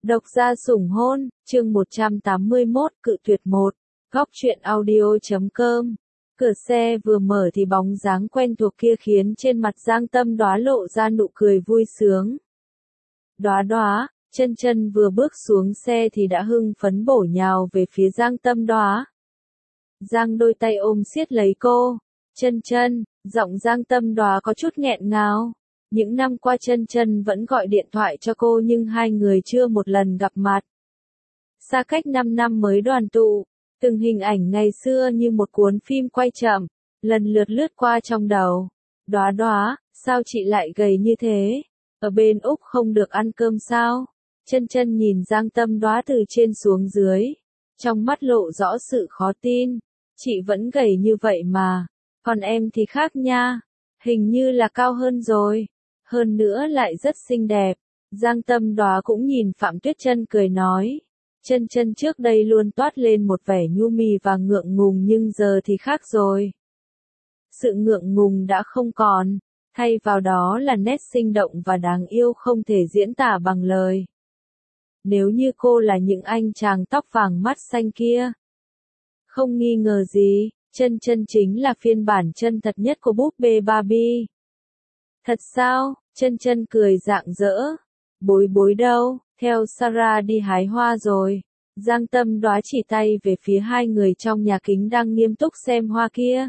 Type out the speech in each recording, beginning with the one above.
Độc gia sủng hôn, chương 181, cự tuyệt 1. Góc truyện audio.com. Cửa xe vừa mở thì bóng dáng quen thuộc kia khiến trên mặt Giang Tâm Đóa lộ ra nụ cười vui sướng. Đóa Đóa, Chân Chân vừa bước xuống xe thì đã hưng phấn bổ nhào về phía Giang Tâm Đóa. Giang đôi tay ôm siết lấy cô. Chân Chân, giọng Giang Tâm Đóa có chút nghẹn ngào. Những năm qua Chân Chân vẫn gọi điện thoại cho cô nhưng hai người chưa một lần gặp mặt. Xa cách 5 năm mới đoàn tụ, từng hình ảnh ngày xưa như một cuốn phim quay chậm, lần lượt lướt qua trong đầu. Đóa Đóa, sao chị lại gầy như thế? Ở bên Úc không được ăn cơm sao? Chân Chân nhìn Giang Tâm Đóa từ trên xuống dưới, trong mắt lộ rõ sự khó tin. Chị vẫn gầy như vậy mà, còn em thì khác nha, hình như là cao hơn rồi. Hơn nữa lại rất xinh đẹp. Giang Tâm Đóa cũng nhìn Phạm Tuyết Chân cười nói. Chân Chân trước đây luôn toát lên một vẻ nhu mì và ngượng ngùng nhưng giờ thì khác rồi. Sự ngượng ngùng đã không còn, thay vào đó là nét sinh động và đáng yêu không thể diễn tả bằng lời. Nếu như cô là những anh chàng tóc vàng mắt xanh kia, không nghi ngờ gì, Chân Chân chính là phiên bản chân thật nhất của búp bê Barbie. Thật sao? Chân Chân cười rạng rỡ. Bối bối đâu, theo Sarah đi hái hoa rồi. Giang Tâm Đóa chỉ tay về phía hai người trong nhà kính đang nghiêm túc xem hoa kia.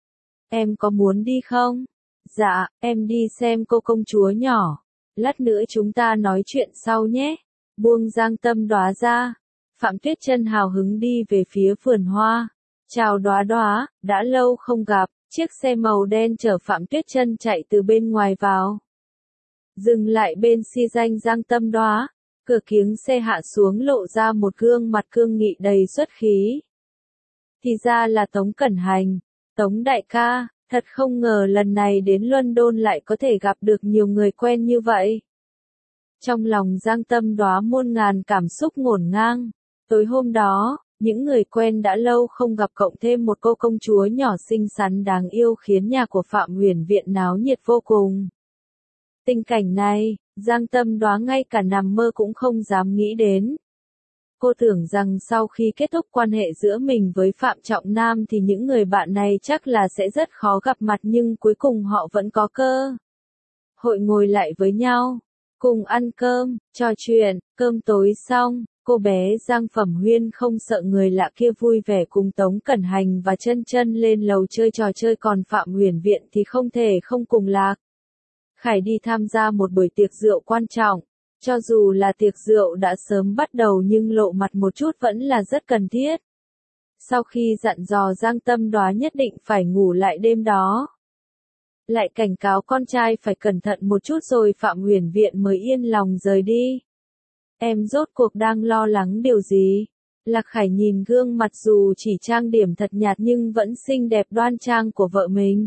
Em có muốn đi không? Dạ, em đi xem cô công chúa nhỏ. Lát nữa chúng ta nói chuyện sau nhé. Buông Giang Tâm Đóa ra. Phạm Tuyết Chân hào hứng đi về phía vườn hoa. Chào Đóa Đóa, đã lâu không gặp. Chiếc xe màu đen chở Phạm Tuyết Chân chạy từ bên ngoài vào. Dừng lại bên xi danh Giang Tâm Đóa, cửa kiếng xe hạ xuống lộ ra một gương mặt cương nghị đầy xuất khí. Thì ra là Tống Cẩn Hành, Tống đại ca, thật không ngờ lần này đến London lại có thể gặp được nhiều người quen như vậy. Trong lòng Giang Tâm Đóa muôn ngàn cảm xúc ngổn ngang, tối hôm đó, những người quen đã lâu không gặp cộng thêm một cô công chúa nhỏ xinh xắn đáng yêu khiến nhà của Phạm Huyền Viện náo nhiệt vô cùng. Tình cảnh này, Giang Tâm Đóa ngay cả nằm mơ cũng không dám nghĩ đến. Cô tưởng rằng sau khi kết thúc quan hệ giữa mình với Phạm Trọng Nam thì những người bạn này chắc là sẽ rất khó gặp mặt nhưng cuối cùng họ vẫn có cơ hội ngồi lại với nhau, cùng ăn cơm, trò chuyện, cơm tối xong. Cô bé Giang Phẩm Huyên không sợ người lạ kia vui vẻ cùng Tống Cẩn Hành và Chân Chân lên lầu chơi trò chơi còn Phạm Huyền Viện thì không thể không cùng Lạc Khải đi tham gia một buổi tiệc rượu quan trọng. Cho dù là tiệc rượu đã sớm bắt đầu nhưng lộ mặt một chút vẫn là rất cần thiết. Sau khi dặn dò Giang Tâm Đóa nhất định phải ngủ lại đêm đó, lại cảnh cáo con trai phải cẩn thận một chút rồi Phạm Huyền Viện mới yên lòng rời đi. Em rốt cuộc đang lo lắng điều gì? Lạc Khải nhìn gương mặt dù chỉ trang điểm thật nhạt nhưng vẫn xinh đẹp đoan trang của vợ mình.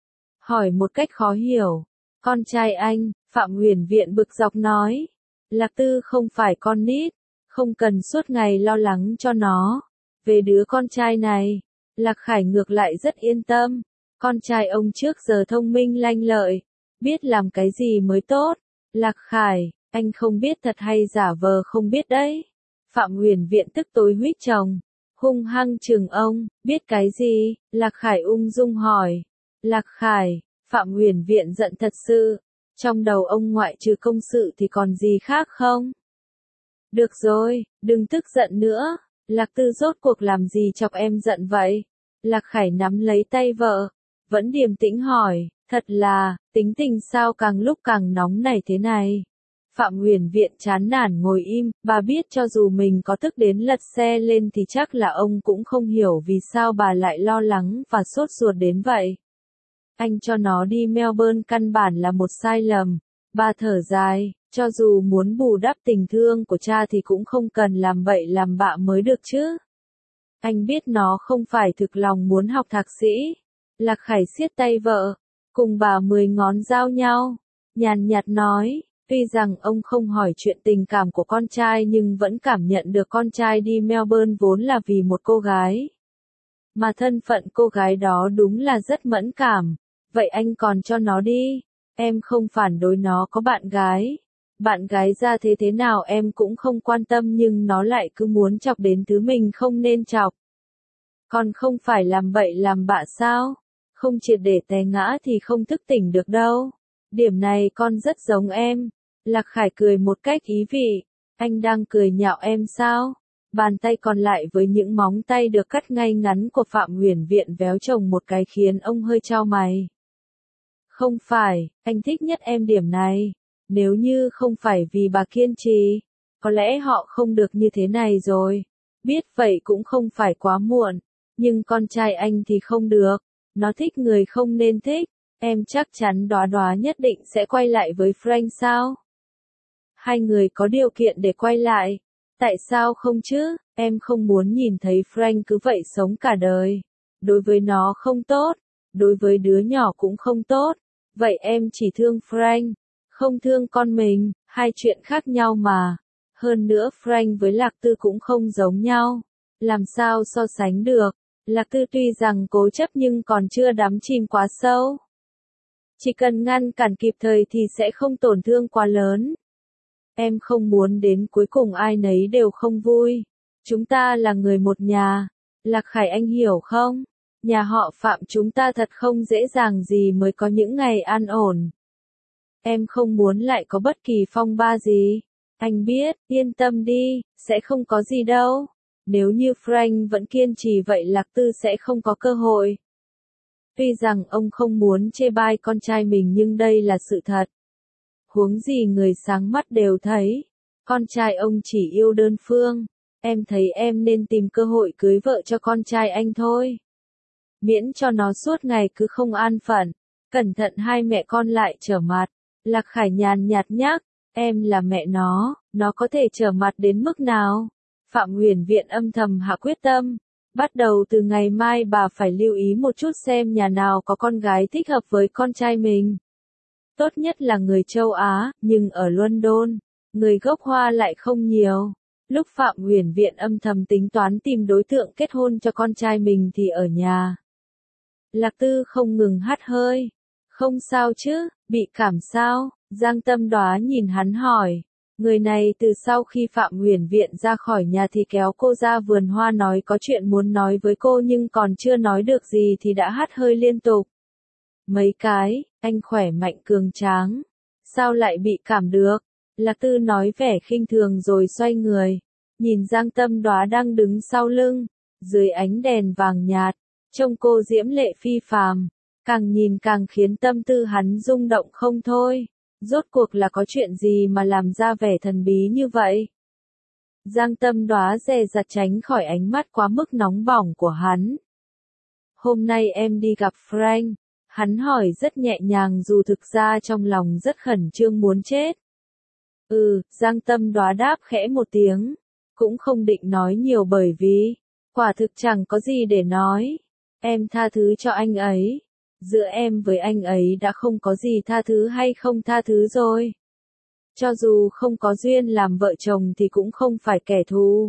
Hỏi một cách khó hiểu. Con trai anh, Phạm Huyền Viện bực dọc nói. Lạc Tư không phải con nít, không cần suốt ngày lo lắng cho nó. Về đứa con trai này, Lạc Khải ngược lại rất yên tâm. Con trai ông trước giờ thông minh lanh lợi, biết làm cái gì mới tốt. Lạc Khải, anh không biết thật hay giả vờ không biết đấy. Phạm Huyền Viện tức tối huýt chồng, hung hăng chừng ông, biết cái gì? Lạc Khải ung dung hỏi. Lạc Khải, Phạm Huyền Viện giận thật sự, trong đầu ông ngoại trừ công sự thì còn gì khác không? Được rồi, đừng tức giận nữa, Lạc Tư rốt cuộc làm gì chọc em giận vậy? Lạc Khải nắm lấy tay vợ, vẫn điềm tĩnh hỏi, thật là, tính tình sao càng lúc càng nóng nảy thế này? Phạm Huyền Viện chán nản ngồi im, bà biết cho dù mình có tức đến lật xe lên thì chắc là ông cũng không hiểu vì sao bà lại lo lắng và sốt ruột đến vậy. Anh cho nó đi Melbourne căn bản là một sai lầm. Bà thở dài, cho dù muốn bù đắp tình thương của cha thì cũng không cần làm bậy làm bạ mới được chứ. Anh biết nó không phải thực lòng muốn học thạc sĩ. Lạc Khải siết tay vợ, cùng bà 10 ngón giao nhau, nhàn nhạt nói. Tuy rằng ông không hỏi chuyện tình cảm của con trai nhưng vẫn cảm nhận được con trai đi Melbourne vốn là vì một cô gái. Mà thân phận cô gái đó đúng là rất mẫn cảm. Vậy anh còn cho nó đi. Em không phản đối nó có bạn gái. Bạn gái ra thế thế nào em cũng không quan tâm nhưng nó lại cứ muốn chọc đến thứ mình không nên chọc. Con không phải làm bậy làm bạ sao? Không triệt để té ngã thì không thức tỉnh được đâu. Điểm này con rất giống em. Lạc Khải cười một cách ý vị. Anh đang cười nhạo em sao? Bàn tay còn lại với những móng tay được cắt ngay ngắn của Phạm Huyền Viện véo chồng một cái khiến ông hơi chau mày. Không phải, anh thích nhất em điểm này. Nếu như không phải vì bà kiên trì, có lẽ họ không được như thế này rồi. Biết vậy cũng không phải quá muộn. Nhưng con trai anh thì không được. Nó thích người không nên thích. Em chắc chắn Đóa Đóa nhất định sẽ quay lại với Frank sao? Hai người có điều kiện để quay lại. Tại sao không chứ? Em không muốn nhìn thấy Frank cứ vậy sống cả đời. Đối với nó không tốt. Đối với đứa nhỏ cũng không tốt. Vậy em chỉ thương Frank. Không thương con mình. Hai chuyện khác nhau mà. Hơn nữa Frank với Lạc Tư cũng không giống nhau. Làm sao so sánh được? Lạc Tư tuy rằng cố chấp nhưng còn chưa đắm chìm quá sâu. Chỉ cần ngăn cản kịp thời thì sẽ không tổn thương quá lớn. Em không muốn đến cuối cùng ai nấy đều không vui. Chúng ta là người một nhà. Lạc Khải anh hiểu không? Nhà họ Phạm chúng ta thật không dễ dàng gì mới có những ngày an ổn. Em không muốn lại có bất kỳ phong ba gì. Anh biết, yên tâm đi, sẽ không có gì đâu. Nếu như Frank vẫn kiên trì vậy Lạc Tư sẽ không có cơ hội. Tuy rằng ông không muốn chê bai con trai mình nhưng đây là sự thật. Huống gì người sáng mắt đều thấy. Con trai ông chỉ yêu đơn phương. Em thấy em nên tìm cơ hội cưới vợ cho con trai anh thôi. Miễn cho nó suốt ngày cứ không an phận. Cẩn thận hai mẹ con lại trở mặt. Lạc Khải nhàn nhạt nhắc. Em là mẹ nó có thể trở mặt đến mức nào? Phạm Huyền Viện âm thầm hạ quyết tâm. Bắt đầu từ ngày mai bà phải lưu ý một chút xem nhà nào có con gái thích hợp với con trai mình. Tốt nhất là người châu Á, nhưng ở London, người gốc Hoa lại không nhiều. Lúc Phạm Huyền Viện âm thầm tính toán tìm đối tượng kết hôn cho con trai mình thì ở nhà. Lạc Tư không ngừng hắt hơi. Không sao chứ, bị cảm sao? Giang Tâm Đóa nhìn hắn hỏi. Người này từ sau khi Phạm Huyền Viện ra khỏi nhà thì kéo cô ra vườn hoa nói có chuyện muốn nói với cô nhưng còn chưa nói được gì thì đã hắt hơi liên tục. Mấy cái, anh khỏe mạnh cường tráng. Sao lại bị cảm được? Lạc Tư nói vẻ khinh thường rồi xoay người. Nhìn Giang Tâm Đóa đang đứng sau lưng. Dưới ánh đèn vàng nhạt. Trông cô diễm lệ phi phàm. Càng nhìn càng khiến tâm tư hắn rung động không thôi. Rốt cuộc là có chuyện gì mà làm ra vẻ thần bí như vậy? Giang Tâm Đóa dè dặt tránh khỏi ánh mắt quá mức nóng bỏng của hắn. Hôm nay em đi gặp Frank. Hắn hỏi rất nhẹ nhàng dù thực ra trong lòng rất khẩn trương muốn chết. Giang Tâm Đóa đáp khẽ một tiếng. Cũng không định nói nhiều bởi vì, quả thực chẳng có gì để nói. Em tha thứ cho anh ấy. Giữa em với anh ấy đã không có gì tha thứ hay không tha thứ rồi. Cho dù không có duyên làm vợ chồng thì cũng không phải kẻ thù.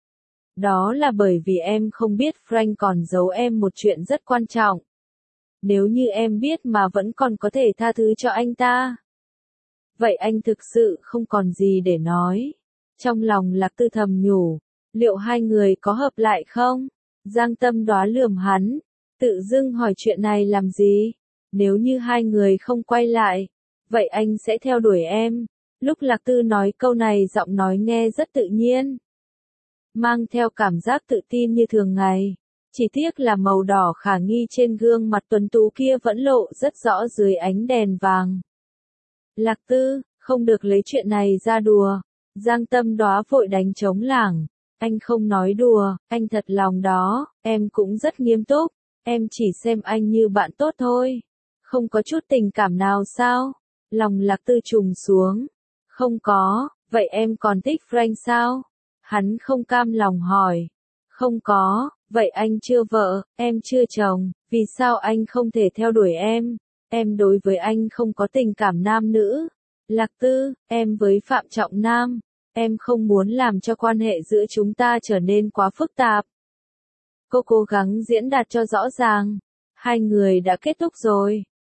Đó là bởi vì em không biết Frank còn giấu em một chuyện rất quan trọng. Nếu như em biết mà vẫn còn có thể tha thứ cho anh ta. Vậy anh thực sự không còn gì để nói. Trong lòng Lạc Tư thầm nhủ. Liệu hai người có hợp lại không? Giang Tâm Đóa lườm hắn. Tự dưng hỏi chuyện này làm gì? Nếu như hai người không quay lại, vậy anh sẽ theo đuổi em. Lúc Lạc Tư nói câu này giọng nói nghe rất tự nhiên. Mang theo cảm giác tự tin như thường ngày. Chỉ tiếc là màu đỏ khả nghi trên gương mặt tuấn tú kia vẫn lộ rất rõ dưới ánh đèn vàng. Lạc Tư, không được lấy chuyện này ra đùa. Giang Tâm Đóa vội đánh trống lảng. Anh không nói đùa, anh thật lòng đó, em cũng rất nghiêm túc. Em chỉ xem anh như bạn tốt thôi. Không có chút tình cảm nào sao? Lòng Lạc Tư trùng xuống. Không có, vậy em còn thích Frank sao? Hắn không cam lòng hỏi. Không có, vậy anh chưa vợ, em chưa chồng, vì sao anh không thể theo đuổi em? Em đối với anh không có tình cảm nam nữ. Lạc Tư, em với Phạm Trọng Nam, em không muốn làm cho quan hệ giữa chúng ta trở nên quá phức tạp. Cô cố gắng diễn đạt cho rõ ràng. Hai người đã kết thúc rồi.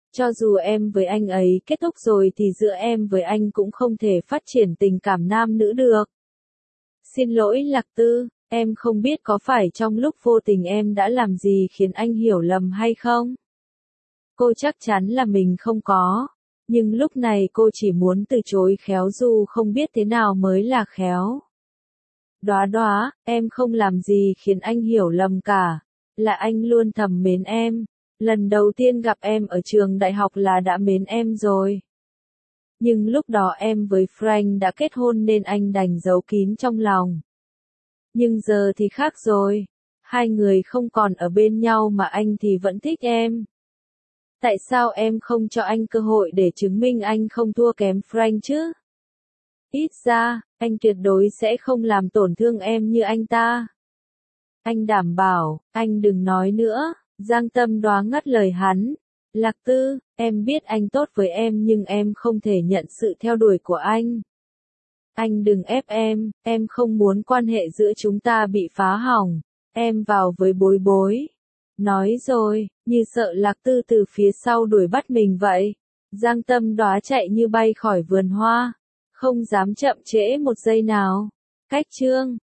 Cho dù em với anh ấy kết thúc rồi thì giữa em với anh cũng không thể phát triển tình cảm nam nữ được. Xin lỗi Lạc Tư, em không biết có phải trong lúc vô tình em đã làm gì khiến anh hiểu lầm hay không? Cô chắc chắn là mình không có. Nhưng lúc này cô chỉ muốn từ chối khéo dù không biết thế nào mới là khéo. Đóa đóa, em không làm gì khiến anh hiểu lầm cả. Là anh luôn thầm mến em. Lần đầu tiên gặp em ở trường đại học là đã mến em rồi. Nhưng lúc đó em với Frank đã kết hôn nên anh đành giấu kín trong lòng. Nhưng giờ thì khác rồi. Hai người không còn ở bên nhau mà anh thì vẫn thích em. Tại sao em không cho anh cơ hội để chứng minh anh không thua kém Frank chứ? Ít ra, anh tuyệt đối sẽ không làm tổn thương em như anh ta. Anh đảm bảo, anh đừng nói nữa. Giang Tâm Đoá ngắt lời hắn. Lạc Tư, em biết anh tốt với em nhưng em không thể nhận sự theo đuổi của anh. Anh đừng ép em không muốn quan hệ giữa chúng ta bị phá hỏng. Em vào với Bối Bối. Nói rồi, như sợ Lạc Tư từ phía sau đuổi bắt mình vậy. Giang Tâm Đoá chạy như bay khỏi vườn hoa. Không dám chậm trễ một giây nào. Cách chương